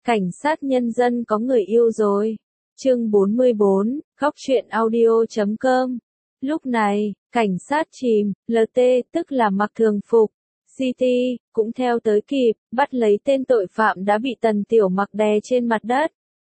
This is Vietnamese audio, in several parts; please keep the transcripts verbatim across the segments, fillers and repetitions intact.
Cảnh sát nhân dân có người yêu rồi. Chương bốn mươi bốn, góc truyện audio chấm com. Lúc này, cảnh sát chìm, lờ tê, tức là mặc thường phục, xê tê, cũng theo tới kịp, bắt lấy tên tội phạm đã bị Tần Tiểu Mặc đè trên mặt đất.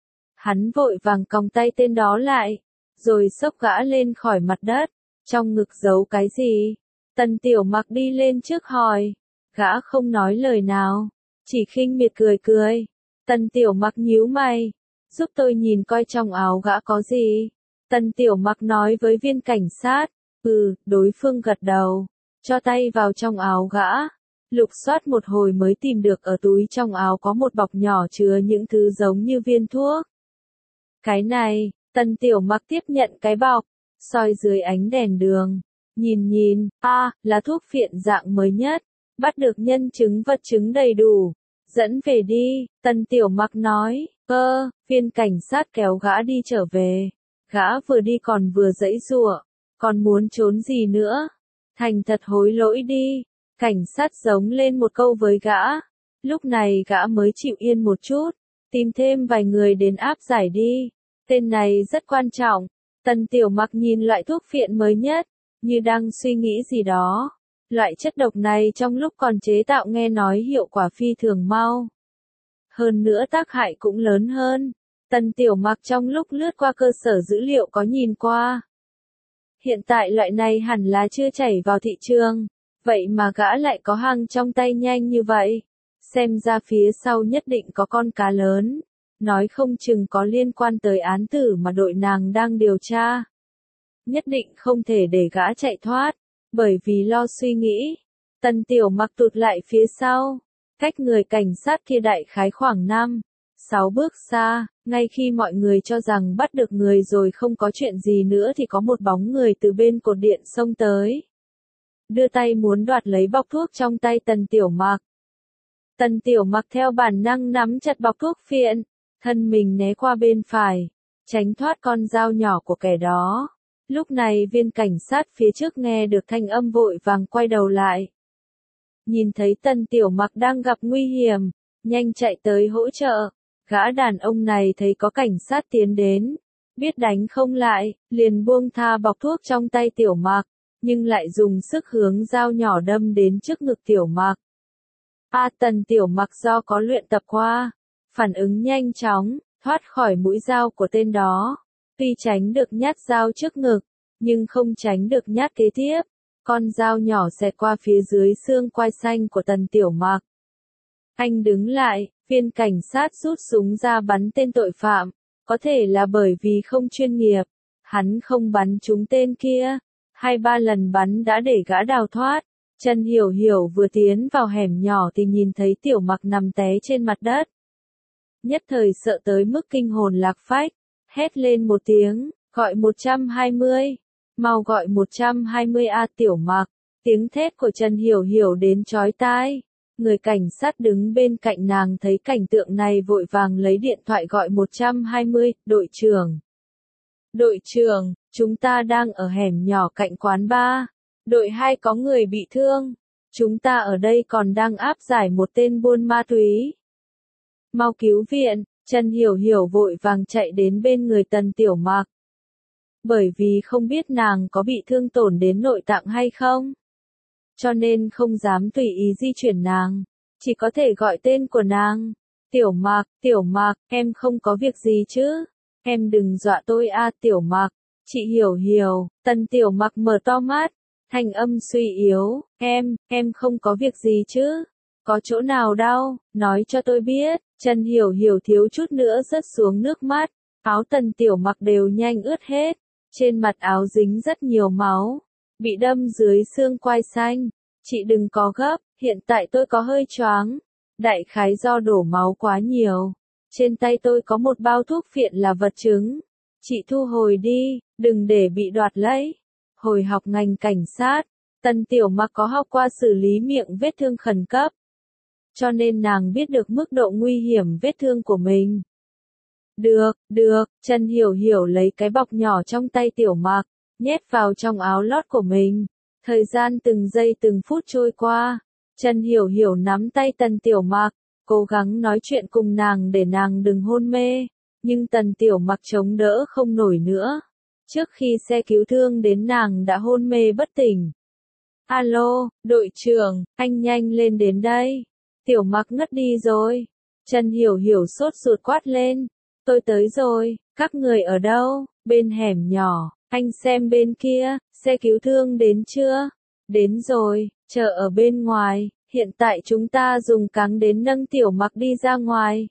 Hắn vội vàng còng tay tên đó lại, rồi xốc gã lên khỏi mặt đất. Trong ngực giấu cái gì? Tần Tiểu Mặc đi lên trước hỏi. Gã không nói lời nào, chỉ khinh miệt cười cười. Tần Tiểu Mặc nhíu mày, giúp tôi nhìn coi trong áo gã có gì. Tần Tiểu Mặc nói với viên cảnh sát. Ừ, đối phương gật đầu, cho tay vào trong áo gã. Lục soát một hồi mới tìm được ở túi trong áo có một bọc nhỏ chứa những thứ giống như viên thuốc. Cái này, Tần Tiểu Mặc tiếp nhận cái bọc, soi dưới ánh đèn đường. Nhìn nhìn, a, à, là thuốc phiện dạng mới nhất, bắt được nhân chứng vật chứng đầy đủ. Dẫn về đi, Tần Tiểu Mặc nói. Ơ, viên cảnh sát kéo gã đi trở về. Gã vừa đi còn vừa giãy giụa, còn muốn trốn gì nữa? Thành thật hối lỗi đi. Cảnh sát giống lên một câu với gã. Lúc này gã mới chịu yên một chút, tìm thêm vài người đến áp giải đi. Tên này rất quan trọng. Tần Tiểu Mặc nhìn loại thuốc phiện mới nhất, như đang suy nghĩ gì đó. Loại chất độc này trong lúc còn chế tạo nghe nói hiệu quả phi thường mau. Hơn nữa tác hại cũng lớn hơn. Tần Tiểu Mặc trong lúc lướt qua cơ sở dữ liệu có nhìn qua. Hiện tại loại này hẳn là chưa chảy vào thị trường. Vậy mà gã lại có hàng trong tay nhanh như vậy. Xem ra phía sau nhất định có con cá lớn. Nói không chừng có liên quan tới án tử mà đội nàng đang điều tra. Nhất định không thể để gã chạy thoát. Bởi vì lo suy nghĩ, Tần Tiểu Mặc tụt lại phía sau. Cách người cảnh sát kia đại khái khoảng năm, sáu bước xa. Ngay khi mọi người cho rằng bắt được người rồi không có chuyện gì nữa thì có một bóng người từ bên cột điện xông tới. Đưa tay muốn đoạt lấy bọc thuốc trong tay Tần Tiểu Mặc. Tần Tiểu Mặc theo bản năng nắm chặt bọc thuốc phiện, thân mình né qua bên phải, tránh thoát con dao nhỏ của kẻ đó. Lúc này viên cảnh sát phía trước nghe được thanh âm vội vàng quay đầu lại. Nhìn thấy Tần Tiểu Mặc đang gặp nguy hiểm, nhanh chạy tới hỗ trợ. Gã đàn ông này thấy có cảnh sát tiến đến, biết đánh không lại, liền buông tha bọc thuốc trong tay Tiểu Mặc, nhưng lại dùng sức hướng dao nhỏ đâm đến trước ngực Tiểu Mặc. A, Tần Tiểu Mặc do có luyện tập qua, phản ứng nhanh chóng, thoát khỏi mũi dao của tên đó. Tuy tránh được nhát dao trước ngực, nhưng không tránh được nhát kế tiếp. Con dao nhỏ xẹt qua phía dưới xương quai xanh của Tần Tiểu Mặc. Anh đứng lại, viên cảnh sát rút súng ra bắn tên tội phạm. Có thể là bởi vì không chuyên nghiệp, hắn không bắn trúng tên kia. Hai ba lần bắn đã để gã đào thoát. Trần Hiểu Hiểu vừa tiến vào hẻm nhỏ thì nhìn thấy Tiểu Mặc nằm té trên mặt đất. Nhất thời sợ tới mức kinh hồn lạc phách, hét lên một tiếng, gọi một trăm hai mươi. Mau gọi một trăm hai mươi a Tiểu Mặc. Tiếng thét của Trần Hiểu Hiểu đến chói tai. Người cảnh sát đứng bên cạnh nàng thấy cảnh tượng này vội vàng lấy điện thoại gọi một trăm hai mươi, đội trưởng. Đội trưởng, chúng ta đang ở hẻm nhỏ cạnh quán bar. Đội hai có người bị thương. Chúng ta ở đây còn đang áp giải một tên buôn ma túy. Mau cứu viện. Trần Hiểu Hiểu vội vàng chạy đến bên người Tần Tiểu Mặc. Bởi vì không biết nàng có bị thương tổn đến nội tạng hay không, cho nên không dám tùy ý di chuyển nàng, chỉ có thể gọi tên của nàng. Tiểu Mặc, Tiểu Mặc, em không có việc gì chứ? Em đừng dọa tôi a Tiểu Mặc. Chị Hiểu Hiểu. Tần Tiểu Mặc mở to mắt, thanh âm suy yếu. Em, em không có việc gì chứ? Có chỗ nào đau, nói cho tôi biết. Trần Hiểu Hiểu thiếu chút nữa rớt xuống nước mắt. Áo Tần Tiểu Mặc đều nhanh ướt hết. Trên mặt áo dính rất nhiều máu, bị đâm dưới xương quai xanh. Chị đừng có gấp, hiện tại tôi có hơi choáng. Đại khái do đổ máu quá nhiều. Trên tay tôi có một bao thuốc phiện là vật chứng. Chị thu hồi đi, đừng để bị đoạt lấy. Hồi học ngành cảnh sát, Tần Tiểu Mặc có học qua xử lý miệng vết thương khẩn cấp. Cho nên nàng biết được mức độ nguy hiểm vết thương của mình. Được, được, Trần Hiểu Hiểu lấy cái bọc nhỏ trong tay Tiểu Mặc, nhét vào trong áo lót của mình. Thời gian từng giây từng phút trôi qua, Trần Hiểu Hiểu nắm tay Tần Tiểu Mặc, cố gắng nói chuyện cùng nàng để nàng đừng hôn mê, nhưng Tần Tiểu Mặc chống đỡ không nổi nữa. Trước khi xe cứu thương đến nàng đã hôn mê bất tỉnh. Alo, đội trưởng, anh nhanh lên đến đây. Tiểu Mặc ngất đi rồi. Trần Hiểu Hiểu sốt ruột quát lên. Tôi tới rồi, các người ở đâu? Bên hẻm nhỏ, anh xem bên kia, xe cứu thương đến chưa? Đến rồi, chờ ở bên ngoài, hiện tại chúng ta dùng cáng đến nâng Tiểu Mặc đi ra ngoài.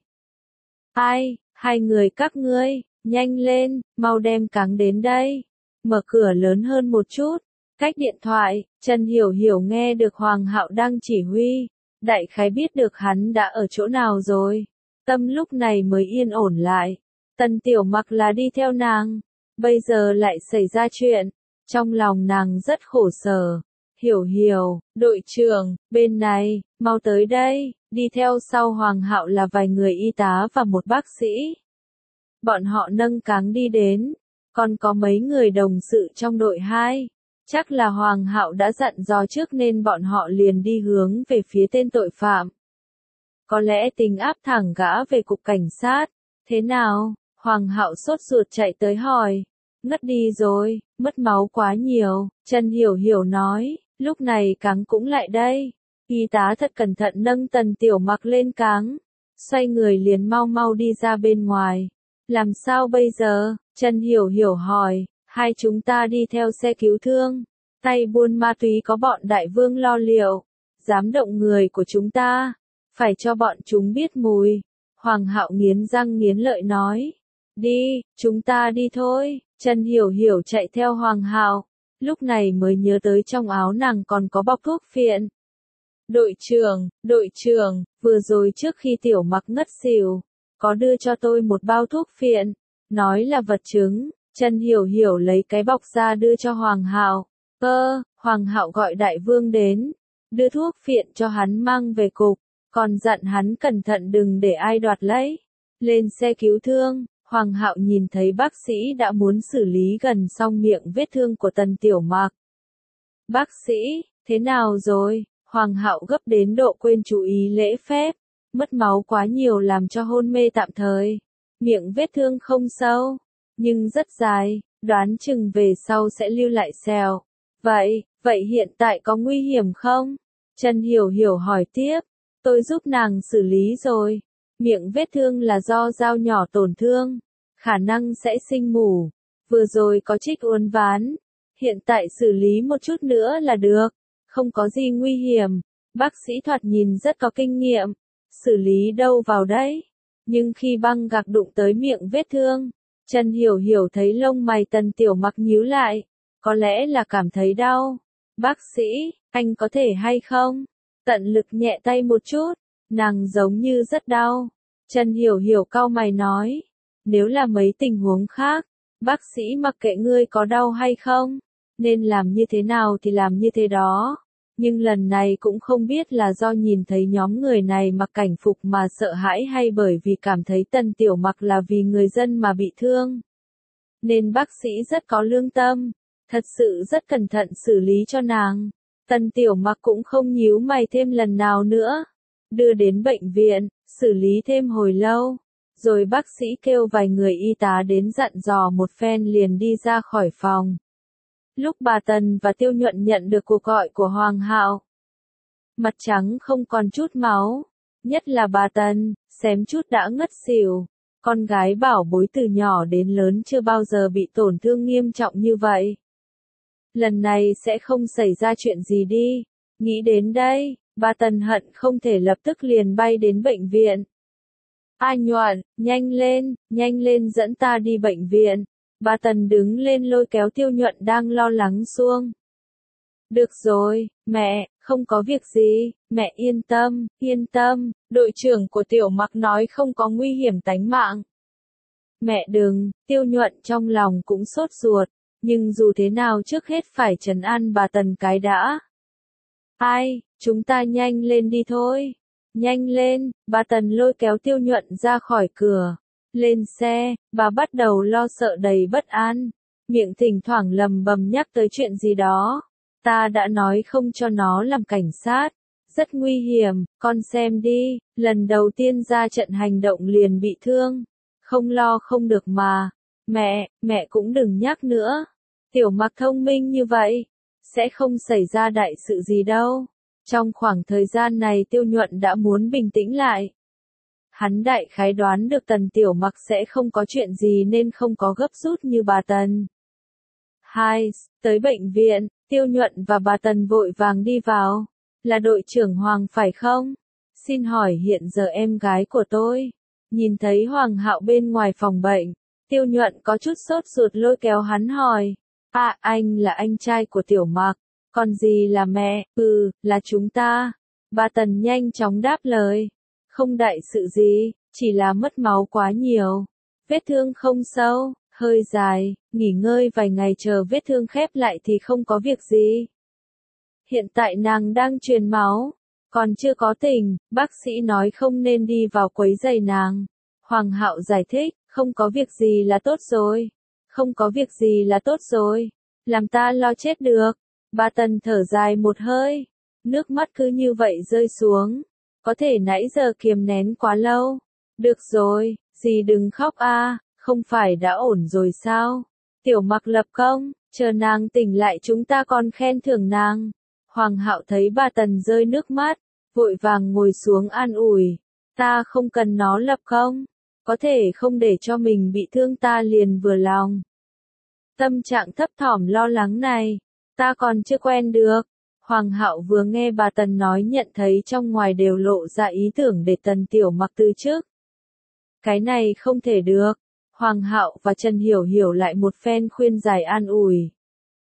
Ai, hai người các ngươi, nhanh lên, mau đem cáng đến đây. Mở cửa lớn hơn một chút. Cách điện thoại, Trần Hiểu Hiểu nghe được Hoàng Hạo đang chỉ huy, đại khái biết được hắn đã ở chỗ nào rồi. Tâm lúc này mới yên ổn lại. Tần Tiểu Mặc là đi theo nàng, bây giờ lại xảy ra chuyện, trong lòng nàng rất khổ sở. Hiểu Hiểu, đội trưởng, bên này, mau tới đây. Đi theo sau Hoàng Hạo là vài người y tá và một bác sĩ. Bọn họ nâng cáng đi đến, còn có mấy người đồng sự trong đội hai. Chắc là Hoàng Hạo đã dặn dò trước nên bọn họ liền đi hướng về phía tên tội phạm. Có lẽ tính áp thẳng gã về cục cảnh sát. Thế nào? Hoàng Hạo sốt ruột chạy tới hỏi. Ngất đi rồi, mất máu quá nhiều. Trần Hiểu Hiểu nói, lúc này cáng cũng lại đây. Y tá thật cẩn thận nâng Tần Tiểu Mặc lên cáng. Xoay người liền mau mau đi ra bên ngoài. Làm sao bây giờ? Trần Hiểu Hiểu hỏi. Hai chúng ta đi theo xe cứu thương. Tay buôn ma túy có bọn đại vương lo liệu. Dám động người của chúng ta. Phải cho bọn chúng biết mùi. Hoàng Hạo nghiến răng nghiến lợi nói. Đi, chúng ta đi thôi. Trần Hiểu Hiểu chạy theo Hoàng Hạo. Lúc này mới nhớ tới trong áo nàng còn có bọc thuốc phiện. Đội trưởng, đội trưởng, vừa rồi trước khi Tiểu Mặc ngất xỉu, có đưa cho tôi một bao thuốc phiện. Nói là vật chứng. Trần Hiểu Hiểu lấy cái bọc ra đưa cho Hoàng Hạo. Ơ, Hoàng Hạo gọi đại vương đến, đưa thuốc phiện cho hắn mang về cục, còn dặn hắn cẩn thận đừng để ai đoạt lấy. Lên xe cứu thương, Hoàng Hạo nhìn thấy bác sĩ đã muốn xử lý gần xong miệng vết thương của Tần Tiểu Mặc. Bác sĩ, thế nào rồi? Hoàng Hạo gấp đến độ quên chú ý lễ phép, mất máu quá nhiều làm cho hôn mê tạm thời. Miệng vết thương không sâu, nhưng rất dài, đoán chừng về sau sẽ lưu lại sẹo. Vậy, vậy hiện tại có nguy hiểm không? Trần Hiểu Hiểu hỏi tiếp. Tôi giúp nàng xử lý rồi. Miệng vết thương là do dao nhỏ tổn thương. Khả năng sẽ sinh mủ. Vừa rồi có trích uốn ván. Hiện tại xử lý một chút nữa là được. Không có gì nguy hiểm. Bác sĩ thoạt nhìn rất có kinh nghiệm. Xử lý đâu vào đấy. Nhưng khi băng gạc đụng tới miệng vết thương, Trần Hiểu Hiểu thấy lông mày Tần Tiểu Mặc nhíu lại. Có lẽ là cảm thấy đau. Bác sĩ, anh có thể hay không? Tận lực nhẹ tay một chút. Nàng giống như rất đau. Trần Hiểu Hiểu cau mày nói. Nếu là mấy tình huống khác, bác sĩ mặc kệ ngươi có đau hay không, nên làm như thế nào thì làm như thế đó. Nhưng lần này cũng không biết là do nhìn thấy nhóm người này mặc cảnh phục mà sợ hãi hay bởi vì cảm thấy Tần Tiểu Mặc là vì người dân mà bị thương. Nên bác sĩ rất có lương tâm. Thật sự rất cẩn thận xử lý cho nàng. Tần Tiểu Mặc cũng không nhíu mày thêm lần nào nữa. Đưa đến bệnh viện, xử lý thêm hồi lâu. Rồi bác sĩ kêu vài người y tá đến dặn dò một phen liền đi ra khỏi phòng. Lúc bà Tần và Tiêu Nhuận nhận được cuộc gọi của Hoàng Hạo, mặt trắng không còn chút máu. Nhất là bà Tần, xém chút đã ngất xỉu. Con gái bảo bối từ nhỏ đến lớn chưa bao giờ bị tổn thương nghiêm trọng như vậy. Lần này sẽ không xảy ra chuyện gì đi. Nghĩ đến đây, bà Tần hận không thể lập tức liền bay đến bệnh viện. A Nhuận, nhanh lên, nhanh lên dẫn ta đi bệnh viện. Bà Tần đứng lên lôi kéo Tiêu Nhuận đang lo lắng xuông. Được rồi, mẹ, không có việc gì, mẹ yên tâm, yên tâm, đội trưởng của Tiểu Mặc nói không có nguy hiểm tánh mạng. Mẹ đừng, Tiêu Nhuận trong lòng cũng sốt ruột, nhưng dù thế nào trước hết phải trấn an bà Tần cái đã. Ai, chúng ta nhanh lên đi thôi. Nhanh lên, bà Tần lôi kéo Tiêu Nhuận ra khỏi cửa. Lên xe, bà bắt đầu lo sợ đầy bất an. Miệng thỉnh thoảng lầm bầm nhắc tới chuyện gì đó. Ta đã nói không cho nó làm cảnh sát. Rất nguy hiểm, con xem đi, lần đầu tiên ra trận hành động liền bị thương. Không lo không được mà. Mẹ, mẹ cũng đừng nhắc nữa. Tiểu Mặc thông minh như vậy, sẽ không xảy ra đại sự gì đâu. Trong khoảng thời gian này Tiêu Nhuận đã muốn bình tĩnh lại. Hắn đại khái đoán được Tần Tiểu Mặc sẽ không có chuyện gì nên không có gấp rút như bà Tần. Hai, tới bệnh viện, Tiêu Nhuận và bà Tần vội vàng đi vào. Là đội trưởng Hoàng phải không? Xin hỏi hiện giờ em gái của tôi. Nhìn thấy Hoàng Hạo bên ngoài phòng bệnh, Tiêu Nhuận có chút sốt ruột lôi kéo hắn hỏi. À, anh là anh trai của Tiểu Mặc, còn gì là mẹ? Ừ, là chúng ta. Bà Tần nhanh chóng đáp lời. Không đại sự gì, chỉ là mất máu quá nhiều. Vết thương không sâu, hơi dài, nghỉ ngơi vài ngày chờ vết thương khép lại thì không có việc gì. Hiện tại nàng đang truyền máu, còn chưa có tỉnh, bác sĩ nói không nên đi vào quấy rầy nàng. Hoàng Hạo giải thích, không có việc gì là tốt rồi. Không có việc gì là tốt rồi. Làm ta lo chết được. Bà Tần thở dài một hơi. Nước mắt cứ như vậy rơi xuống. Có thể nãy giờ kiềm nén quá lâu. Được rồi, dì đừng khóc a, không phải đã ổn rồi sao? Tiểu Mặc lập công, chờ nàng tỉnh lại chúng ta còn khen thưởng nàng. Hoàng Hạo thấy bà Tần rơi nước mắt, vội vàng ngồi xuống an ủi. Ta không cần nó lập công, có thể không để cho mình bị thương ta liền vừa lòng. Tâm trạng thấp thỏm lo lắng này, ta còn chưa quen được. Hoàng Hạo vừa nghe bà Tần nói nhận thấy trong ngoài đều lộ ra ý tưởng để Tần Tiểu Mặc từ chức. Cái này không thể được. Hoàng Hạo và Trần Hiểu Hiểu lại một phen khuyên giải an ủi.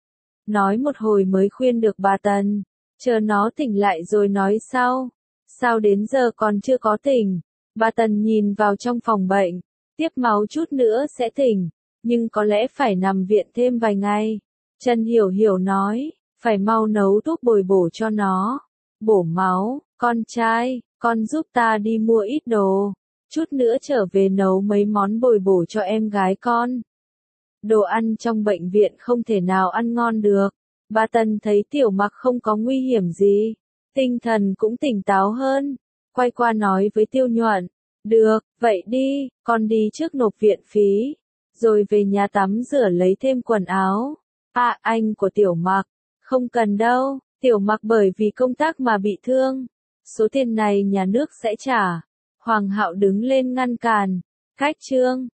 Nói một hồi mới khuyên được bà Tần, chờ nó tỉnh lại rồi nói sau. Sao đến giờ còn chưa có tỉnh? Bà Tần nhìn vào trong phòng bệnh, tiếp máu chút nữa sẽ tỉnh, nhưng có lẽ phải nằm viện thêm vài ngày. Trần Hiểu Hiểu nói, phải mau nấu thuốc bồi bổ cho nó. Bổ máu, con trai, con giúp ta đi mua ít đồ. Chút nữa trở về nấu mấy món bồi bổ cho em gái con. Đồ ăn trong bệnh viện không thể nào ăn ngon được. Bà Tần thấy Tiểu Mặc không có nguy hiểm gì, tinh thần cũng tỉnh táo hơn. Quay qua nói với Tiêu Nhuận, được, vậy đi, con đi trước nộp viện phí, rồi về nhà tắm rửa lấy thêm quần áo. À, anh của Tiểu Mặc, không cần đâu, Tiểu Mặc bởi vì công tác mà bị thương. Số tiền này nhà nước sẽ trả. Hoàng Hạo đứng lên ngăn cản. Cách Trương,